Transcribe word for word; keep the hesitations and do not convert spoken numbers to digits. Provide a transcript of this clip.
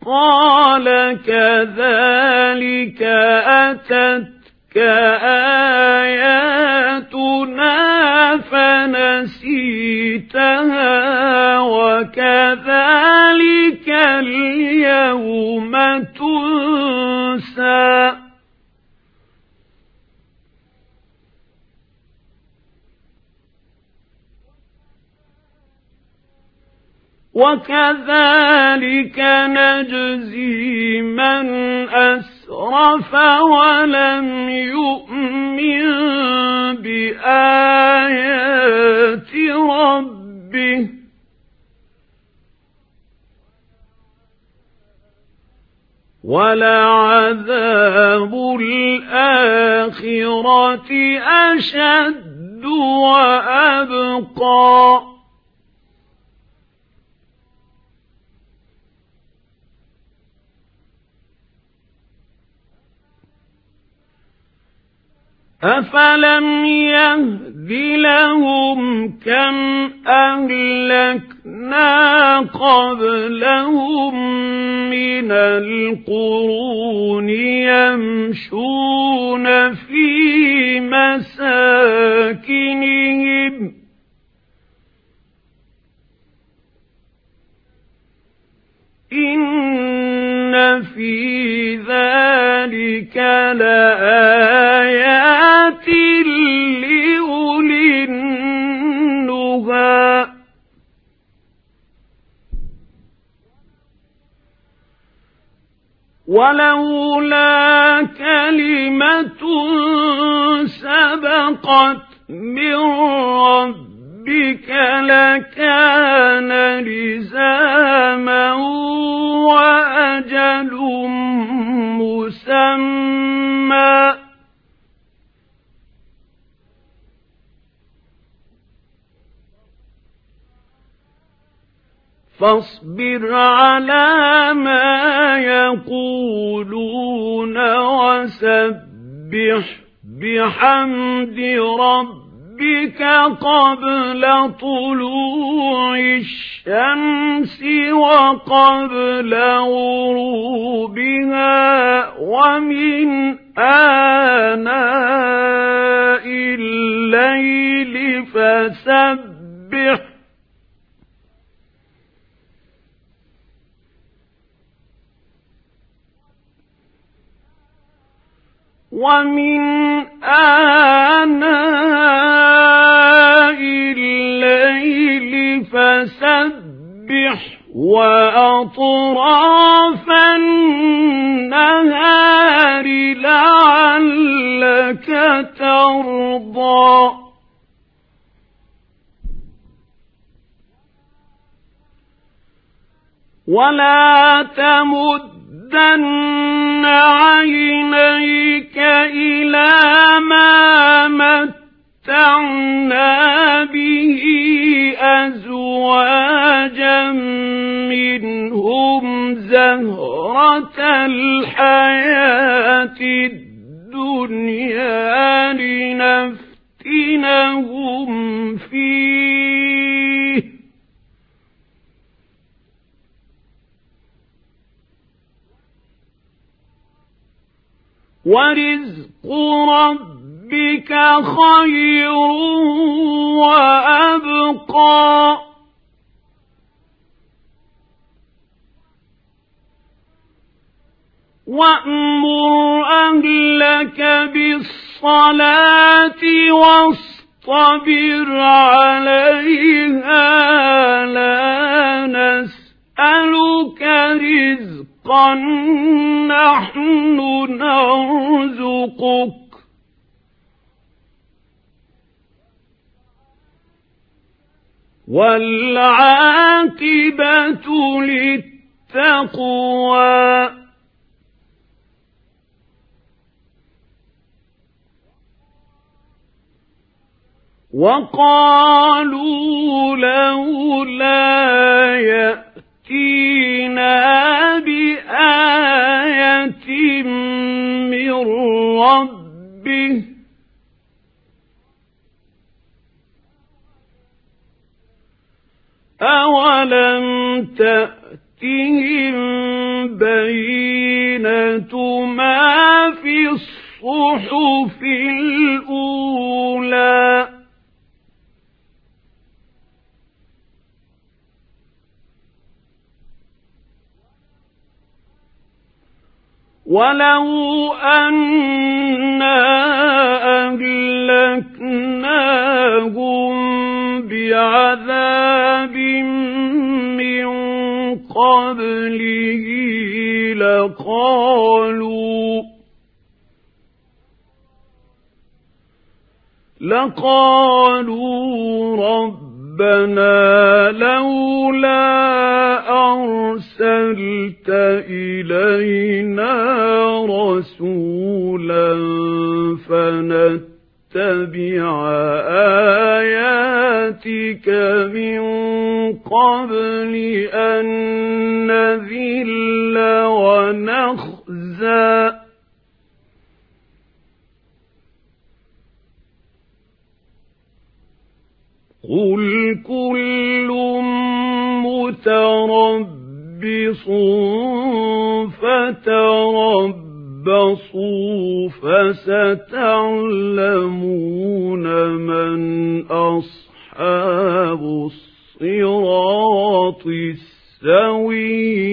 قال كذلك أتتك آياتنا فنسيتها وكذلك اليوم تنسى وكذلك نجزي من أسرف ولم يؤمن بآيات ربه ولعذاب الآخرة أشد وأبقى أفلم يهد لهم كم أهلكنا قبلهم من القرون يمشون في مساكنهم إن في ذلك لآيات لأولي النهى ولولا كلمة سبقت من ربك لكان لزاما وأجل مسمى فاصبر على ما يقولون وسبح بحمد ربك قبل طلوع الشمس وقبل غروبها ومن آناء الليل فسبح ومن آناء الليل فسبح وأطراف النهار لعلك ترضى ولا تمدن عينيك إلى ما متعنا به أزواجا منهم زهرة الحياة الدنيا لنفتنهم فيه ورزق ربك خير وأبقى وأمر أهلك بالصلاة واصطبر عليها لا نسألك رزقا نحن نرزقك والعاقبة للتقوى وقالوا لولا يأتينا بآية من ربه أولم تأتهم البينة ما في الصحف الأولى ولو أنا أهلكناهم بعذاب من قبله لقالوا لقالوا ربنا لولا أرسلت إلينا رسولا فنتبع آياتك من قبل أن نذل ونخزى قل كل متربص فتربصوا فستعلمون من أصحاب الصراط السوي